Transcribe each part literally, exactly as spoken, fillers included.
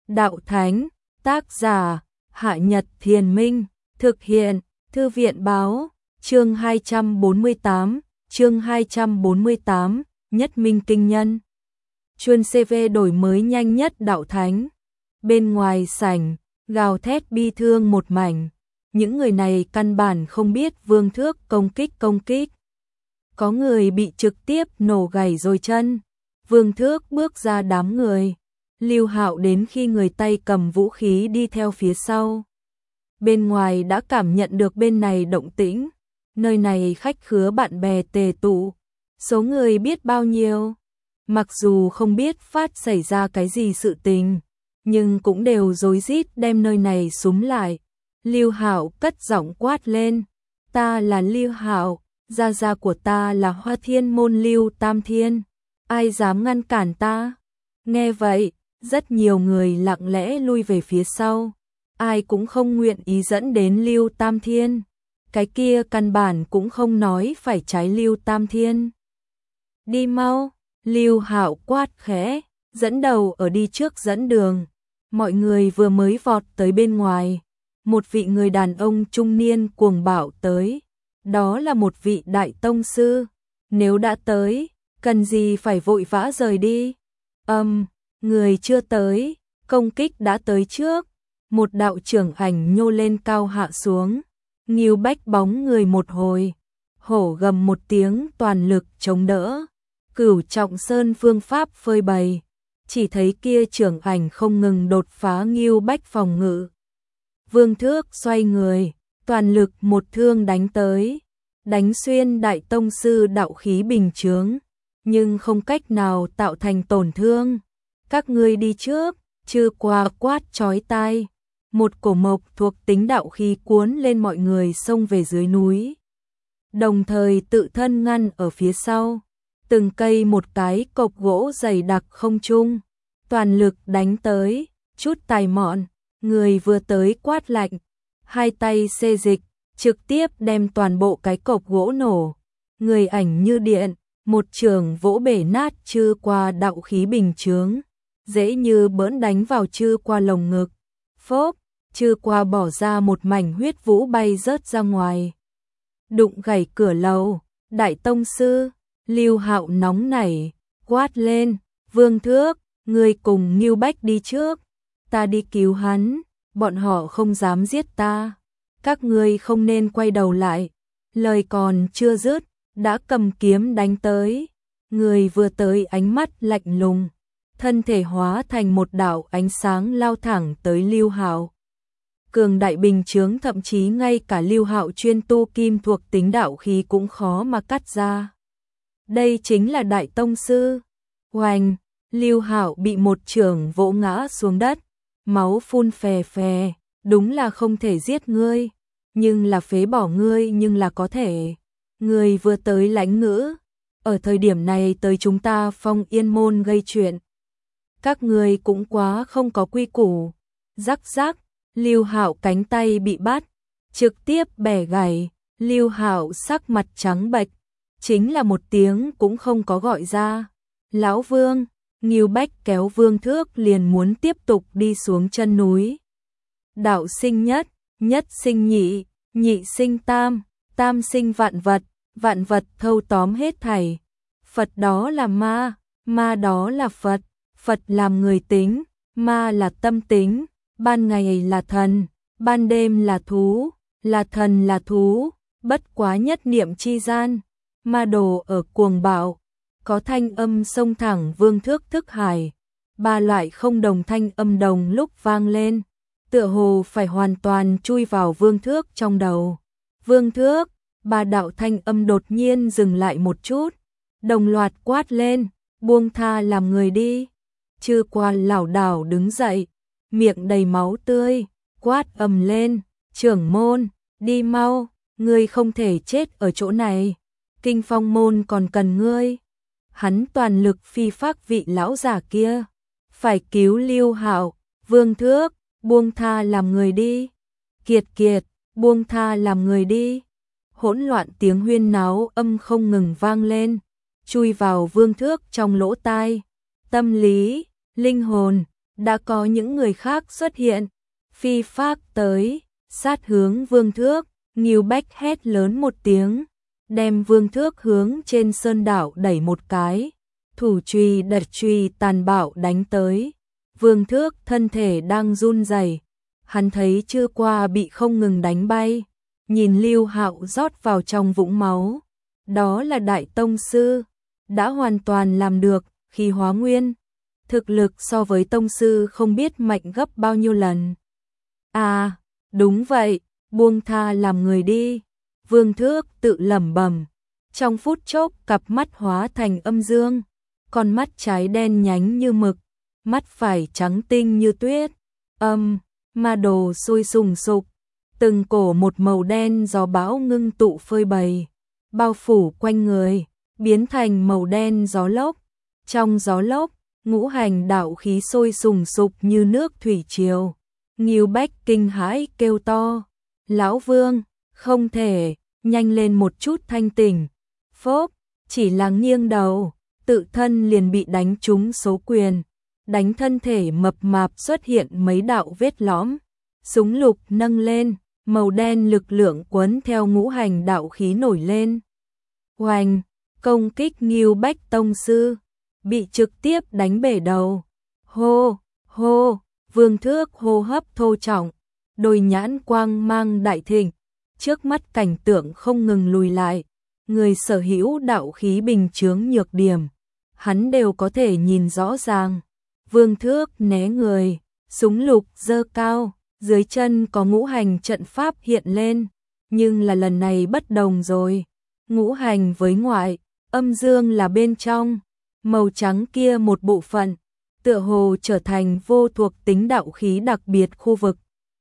Đạo Thánh, tác giả, Hạ Nhật Thiền Minh, thực hiện, Thư viện Báo, chương hai trăm bốn mươi tám, chương hai trăm bốn mươi tám, Nhất Minh Kinh Nhân. Chuân xê vê đổi mới nhanh nhất Đạo Thánh. Bên ngoài sảnh, gào thét bi thương một mảnh. Những người này căn bản không biết Vương Thước công kích công kích. Có người bị trực tiếp nổ gãy rồi chân. Vương Thước bước ra đám người. Lưu Hạo đến khi người tay cầm vũ khí đi theo phía sau. Bên ngoài đã cảm nhận được bên này động tĩnh. Nơi này khách khứa bạn bè tề tụ. Số người biết bao nhiêu. Mặc dù không biết phát xảy ra cái gì sự tình, nhưng cũng đều rối rít đem nơi này súm lại. Lưu Hạo cất giọng quát lên, ta là Lưu Hạo, gia gia của ta là Hoa Thiên môn Lưu Tam Thiên, ai dám ngăn cản ta? Nghe vậy, rất nhiều người lặng lẽ lui về phía sau, ai cũng không nguyện ý dẫn đến Lưu Tam Thiên. Cái kia căn bản cũng không nói phải trái Lưu Tam Thiên. Đi mau, Lưu Hạo quát khẽ, dẫn đầu ở đi trước dẫn đường. Mọi người vừa mới vọt tới bên ngoài, một vị người đàn ông trung niên cuồng bạo tới. Đó là một vị đại tông sư. Nếu đã tới, cần gì phải vội vã rời đi? Âm, um, người chưa tới, công kích đã tới trước. Một đạo trưởng ảnh nhô lên cao hạ xuống. Ngưu Bách bóng người một hồi, hổ gầm một tiếng toàn lực chống đỡ. Cửu Trọng Sơn phương pháp phơi bày, chỉ thấy kia trưởng ảnh không ngừng đột phá Ngưu Bách phòng ngự. Vương Thước xoay người, toàn lực một thương đánh tới, đánh xuyên đại tông sư đạo khí bình chướng, nhưng không cách nào tạo thành tổn thương. Các ngươi đi trước, Chư Qua quát chói tai. Một cổ mộc thuộc tính đạo khí cuốn lên mọi người xông về dưới núi, đồng thời tự thân ngăn ở phía sau. Từng cây một cái cộc gỗ dày đặc không trung, toàn lực đánh tới, chút tài mọn, người vừa tới quát lạnh, hai tay xê dịch, trực tiếp đem toàn bộ cái cộc gỗ nổ. Người ảnh như điện, một trường vỗ bể nát Chư Qua đạo khí bình chướng, dễ như bỡn đánh vào Chư Qua lồng ngực. Phốp, Chư Qua bỏ ra một mảnh huyết vũ bay rớt ra ngoài. Đụng gãy cửa lầu, đại tông sư. Lưu Hạo nóng nảy, quát lên, Vương Thước, ngươi cùng Ngưu Bách đi trước, ta đi cứu hắn, bọn họ không dám giết ta, các ngươi không nên quay đầu lại. Lời còn chưa dứt, đã cầm kiếm đánh tới. Người vừa tới ánh mắt lạnh lùng, thân thể hóa thành một đạo ánh sáng lao thẳng tới Lưu Hạo. Cường đại bình chướng thậm chí ngay cả Lưu Hạo chuyên tu kim thuộc tính đạo khí cũng khó mà cắt ra. Đây chính là đại tông sư. Oanh, Lưu Hạo bị một chưởng vỗ ngã xuống đất, máu phun phè phè, đúng là không thể giết ngươi, nhưng là phế bỏ ngươi nhưng là có thể. Ngươi vừa tới lãnh ngữ, ở thời điểm này tới chúng ta Phong Yên môn gây chuyện. Các ngươi cũng quá không có quy củ. Rắc rắc, Lưu Hạo cánh tay bị bắt, trực tiếp bẻ gãy. Lưu Hạo sắc mặt trắng bệch, chính là một tiếng cũng không có gọi ra. Lão Vương, Ngưu Bách kéo Vương Thước liền muốn tiếp tục đi xuống chân núi. Đạo sinh nhất, nhất sinh nhị, nhị sinh tam, tam sinh vạn vật, vạn vật thâu tóm hết thảy. Phật đó là ma, ma đó là Phật, Phật làm người tính, ma là tâm tính, ban ngày là thần, ban đêm là thú, là thần là thú, bất quá nhất niệm chi gian. Ma đồ ở cuồng bạo, có thanh âm xông thẳng Vương Thước thức hải. Ba loại không đồng thanh âm đồng lúc vang lên, tựa hồ phải hoàn toàn chui vào Vương Thước trong đầu. Vương Thước, ba đạo thanh âm đột nhiên dừng lại một chút, đồng loạt quát lên, buông tha làm người đi. Chư Qua lảo đảo đứng dậy, miệng đầy máu tươi, quát ầm lên, trưởng môn, đi mau, ngươi không thể chết ở chỗ này. Kinh Phong môn còn cần ngươi. Hắn toàn lực phi phác vị lão giả kia, phải cứu Lưu Hạo. Vương Thước, buông tha làm người đi. Kiệt Kiệt, buông tha làm người đi. Hỗn loạn tiếng huyên náo âm không ngừng vang lên, chui vào Vương Thước trong lỗ tai. Tâm lý, linh hồn, đã có những người khác xuất hiện, phi phác tới, sát hướng Vương Thước, Ngưu Bách hét lớn một tiếng, đem Vương Thước hướng trên sơn đảo đẩy một cái, thủ chùy đật chùy tàn bạo đánh tới. Vương Thước thân thể đang run rẩy, hắn thấy chưa qua bị không ngừng đánh bay, nhìn Lưu Hạo rót vào trong vũng máu, đó là Đại Tông Sư, đã hoàn toàn làm được khi hóa nguyên, thực lực so với Tông Sư không biết mạnh gấp bao nhiêu lần. À, đúng vậy, buông tha làm người đi, Vương Thước tự lẩm bẩm, trong phút chốc cặp mắt hóa thành âm dương, con mắt trái đen nhánh như mực, mắt phải trắng tinh như tuyết, âm, ma đồ sôi sùng sục, từng cổ một màu đen gió bão ngưng tụ phơi bày, bao phủ quanh người, biến thành màu đen gió lốc, trong gió lốc, ngũ hành đạo khí sôi sùng sục như nước thủy triều. Ngưu Bách kinh hãi kêu to, Lão Vương, không thể, nhanh lên một chút thanh tỉnh, phốp, chỉ là nghiêng đầu, tự thân liền bị đánh trúng số quyền, đánh thân thể mập mạp xuất hiện mấy đạo vết lõm, súng lục nâng lên, màu đen lực lượng quấn theo ngũ hành đạo khí nổi lên. Oanh, công kích Ngưu Bách Tông Sư, bị trực tiếp đánh bể đầu, hô, hô. Vương Thước hô hấp thô trọng, đôi nhãn quang mang đại thịnh, trước mắt cảnh tượng không ngừng lùi lại, người sở hữu đạo khí bình chướng nhược điểm, hắn đều có thể nhìn rõ ràng. Vương Thước né người, súng lục giơ cao, dưới chân có ngũ hành trận pháp hiện lên, nhưng là lần này bất đồng rồi, ngũ hành với ngoại, âm dương là bên trong, màu trắng kia một bộ phận, tựa hồ trở thành vô thuộc tính đạo khí đặc biệt khu vực.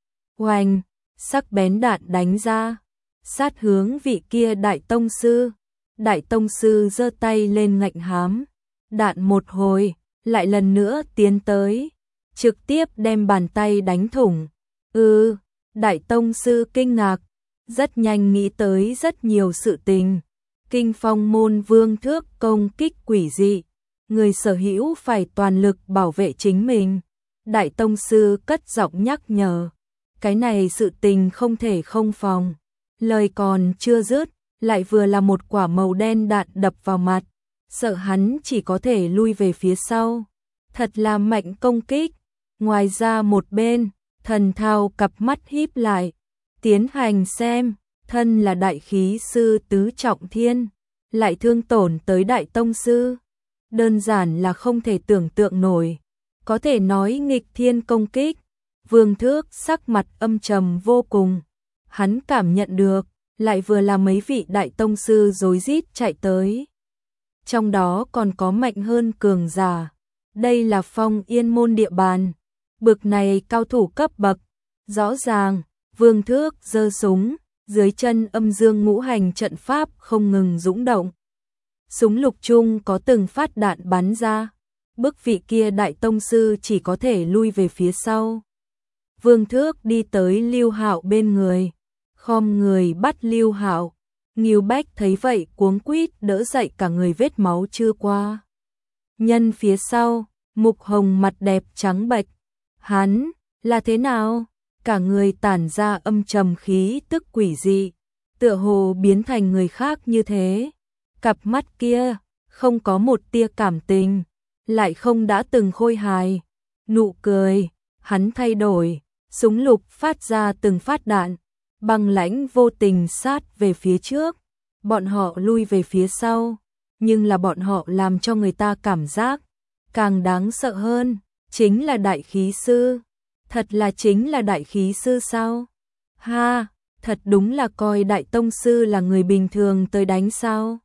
Oanh, sắc bén đạn đánh ra, sát hướng vị kia Đại Tông Sư. Đại Tông Sư giơ tay lên ngạnh hám, đạn một hồi, lại lần nữa tiến tới, trực tiếp đem bàn tay đánh thủng. Ừ, Đại Tông Sư kinh ngạc, rất nhanh nghĩ tới rất nhiều sự tình. Kinh Phong môn Vương Thước công kích quỷ dị, người sở hữu phải toàn lực bảo vệ chính mình. Đại Tông Sư cất giọng nhắc nhở, cái này sự tình không thể không phòng. Lời còn chưa dứt, lại vừa là một quả màu đen đạn đập vào mặt, sợ hắn chỉ có thể lui về phía sau. Thật là mạnh công kích. Ngoài ra một bên, Thần Thao cặp mắt híp lại, tiến hành xem, thân là đại khí sư tứ trọng thiên, lại thương tổn tới Đại Tông Sư. Đơn giản là không thể tưởng tượng nổi, có thể nói nghịch thiên công kích. Vương Thước sắc mặt âm trầm vô cùng, hắn cảm nhận được, lại vừa là mấy vị Đại Tông Sư rối rít chạy tới. Trong đó còn có mạnh hơn cường giả, đây là Phong Yên môn địa bàn, bực này cao thủ cấp bậc, rõ ràng, Vương Thước giơ súng, dưới chân âm dương ngũ hành trận pháp không ngừng dũng động. Súng lục chung có từng phát đạn bắn ra, bức vị kia Đại Tông Sư chỉ có thể lui về phía sau. Vương Thước đi tới Lưu Hạo bên người, khom người bắt Lưu Hạo. Ngưu Bách thấy vậy cuống quýt đỡ dậy cả người vết máu chưa qua. Nhân phía sau, Mục Hồng mặt đẹp trắng bệch, hắn là thế nào? Cả người tản ra âm trầm khí tức quỷ dị, tựa hồ biến thành người khác như thế. Cặp mắt kia không có một tia cảm tình, lại không đã từng khôi hài. Nụ cười, hắn thay đổi, súng lục phát ra từng phát đạn, băng lãnh vô tình sát về phía trước. Bọn họ lui về phía sau, nhưng là bọn họ làm cho người ta cảm giác càng đáng sợ hơn, chính là đại khí sư. Thật là chính là đại khí sư sao? Ha, thật đúng là coi Đại Tông Sư là người bình thường tới đánh sao?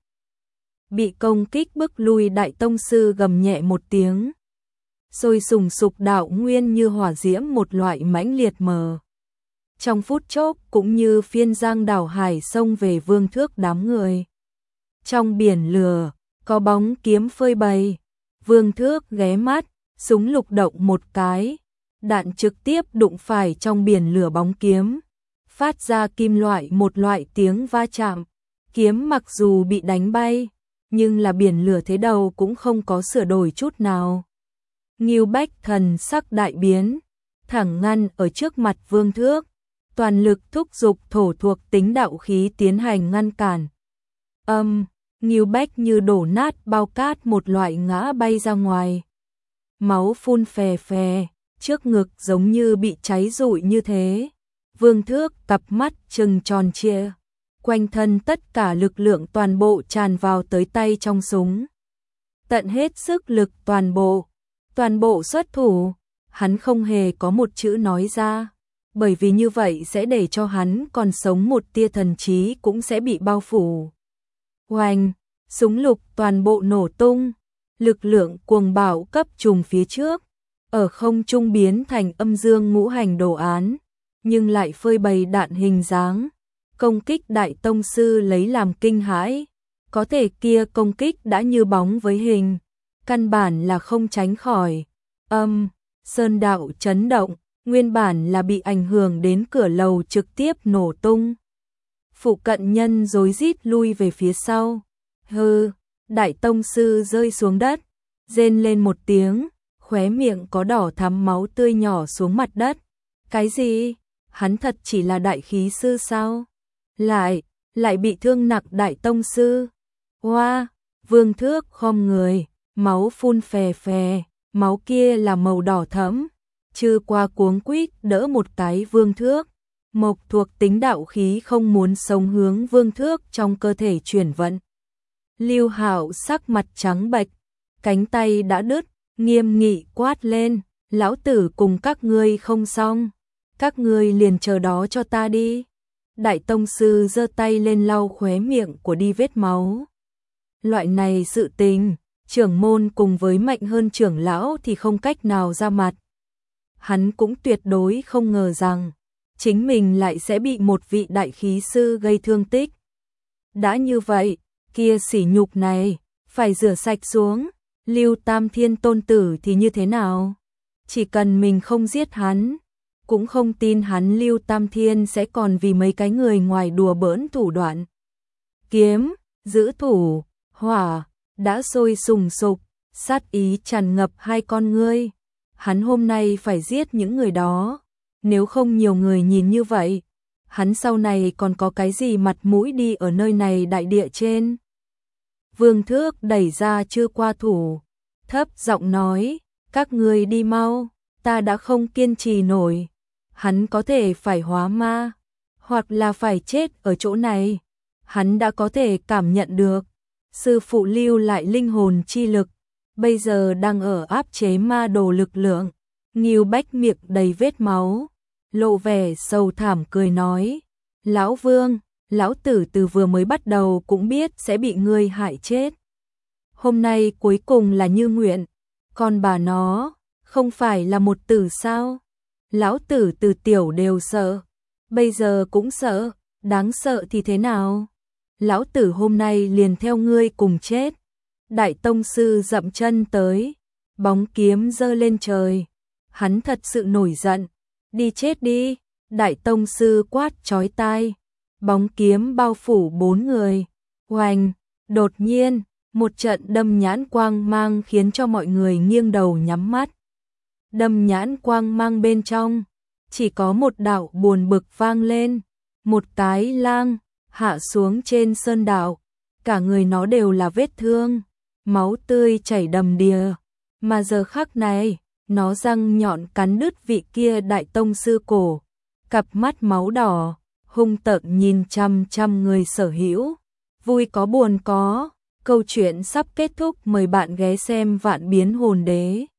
Bị công kích bức lui Đại Tông Sư gầm nhẹ một tiếng. Sôi sùng sục đạo nguyên như hỏa diễm một loại mãnh liệt mờ. Trong phút chốc cũng như phiên giang đảo hải xông về Vương Thước đám người. Trong biển lửa, có bóng kiếm phơi bày. Vương Thước ghé mắt, súng lục động một cái. Đạn trực tiếp đụng phải trong biển lửa bóng kiếm. Phát ra kim loại một loại tiếng va chạm. Kiếm mặc dù bị đánh bay, nhưng là biển lửa thế đầu cũng không có sửa đổi chút nào. Ngưu Bách thần sắc đại biến, thẳng ngăn ở trước mặt Vương Thước, toàn lực thúc giục thổ thuộc tính đạo khí tiến hành ngăn cản. Âm, Ngưu Bách như đổ nát bao cát một loại ngã bay ra ngoài. Máu phun phè phè, trước ngực giống như bị cháy rụi như thế. Vương Thước cặp mắt trừng tròn trịa, quanh thân tất cả lực lượng toàn bộ tràn vào tới tay trong súng. Tận hết sức lực toàn bộ, toàn bộ xuất thủ, hắn không hề có một chữ nói ra, bởi vì như vậy sẽ để cho hắn còn sống một tia thần trí cũng sẽ bị bao phủ. Oanh, súng lục toàn bộ nổ tung, lực lượng cuồng bạo cấp trùng phía trước, ở không trung biến thành âm dương ngũ hành đồ án, nhưng lại phơi bày đạn hình dáng. Công kích đại tông sư lấy làm kinh hãi, có thể kia công kích đã như bóng với hình, căn bản là không tránh khỏi. Âm, sơn đạo chấn động, nguyên bản là bị ảnh hưởng đến cửa lầu trực tiếp nổ tung. Phụ cận nhân rối rít lui về phía sau. Hừ, đại tông sư rơi xuống đất, rên lên một tiếng, khóe miệng có đỏ thắm máu tươi nhỏ xuống mặt đất. Cái gì? Hắn thật chỉ là đại khí sư sao? Lại, lại bị thương nặng đại tông sư. Hoa, Vương Thước khom người, máu phun phè phè, máu kia là màu đỏ thẫm. Chư qua cuống quýt đỡ một cái Vương Thước. Mộc thuộc tính đạo khí không muốn sống hướng Vương Thước trong cơ thể chuyển vận. Lưu Hạo sắc mặt trắng bệch, cánh tay đã đứt, nghiêm nghị quát lên, lão tử cùng các ngươi không xong, các ngươi liền chờ đó cho ta đi. Đại tông sư giơ tay lên lau khóe miệng của đi vết máu. Loại này sự tình, trưởng môn cùng với mạnh hơn trưởng lão thì không cách nào ra mặt. Hắn cũng tuyệt đối không ngờ rằng chính mình lại sẽ bị một vị đại khí sư gây thương tích. Đã như vậy, kia sỉ nhục này phải rửa sạch xuống. Lưu Tam Thiên tôn tử thì như thế nào? Chỉ cần mình không giết hắn, cũng không tin hắn Lưu Tam Thiên sẽ còn vì mấy cái người ngoài đùa bỡn thủ đoạn. Kiếm, giữ thủ, hỏa, đã sôi sùng sục, sát ý tràn ngập hai con ngươi. Hắn hôm nay phải giết những người đó, nếu không nhiều người nhìn như vậy, hắn sau này còn có cái gì mặt mũi đi ở nơi này đại địa trên. Vương Thước đẩy ra chưa qua thủ, thấp giọng nói, các ngươi đi mau, ta đã không kiên trì nổi. Hắn có thể phải hóa ma, hoặc là phải chết ở chỗ này. Hắn đã có thể cảm nhận được, sư phụ lưu lại linh hồn chi lực, bây giờ đang ở áp chế ma đồ lực lượng. Ngưu Bách miệng đầy vết máu, lộ vẻ sầu thảm cười nói, lão Vương, lão tử từ vừa mới bắt đầu cũng biết sẽ bị ngươi hại chết. Hôm nay cuối cùng là như nguyện, còn bà nó, không phải là một tử sao? Lão tử từ tiểu đều sợ, bây giờ cũng sợ, đáng sợ thì thế nào? Lão tử hôm nay liền theo ngươi cùng chết. Đại tông sư dậm chân tới, bóng kiếm giơ lên trời. Hắn thật sự nổi giận, đi chết đi. Đại tông sư quát chói tai, bóng kiếm bao phủ bốn người. Oanh, đột nhiên, một trận đâm nhãn quang mang khiến cho mọi người nghiêng đầu nhắm mắt. Đâm nhãn quang mang bên trong, chỉ có một đạo buồn bực vang lên, một cái lang hạ xuống trên sơn đạo, cả người nó đều là vết thương, máu tươi chảy đầm đìa, mà giờ khắc này, nó răng nhọn cắn đứt vị kia đại tông sư cổ, cặp mắt máu đỏ, hung tợn nhìn chăm chăm người sở hữu, vui có buồn có, câu chuyện sắp kết thúc, mời bạn ghé xem Vạn Biến Hồn Đế.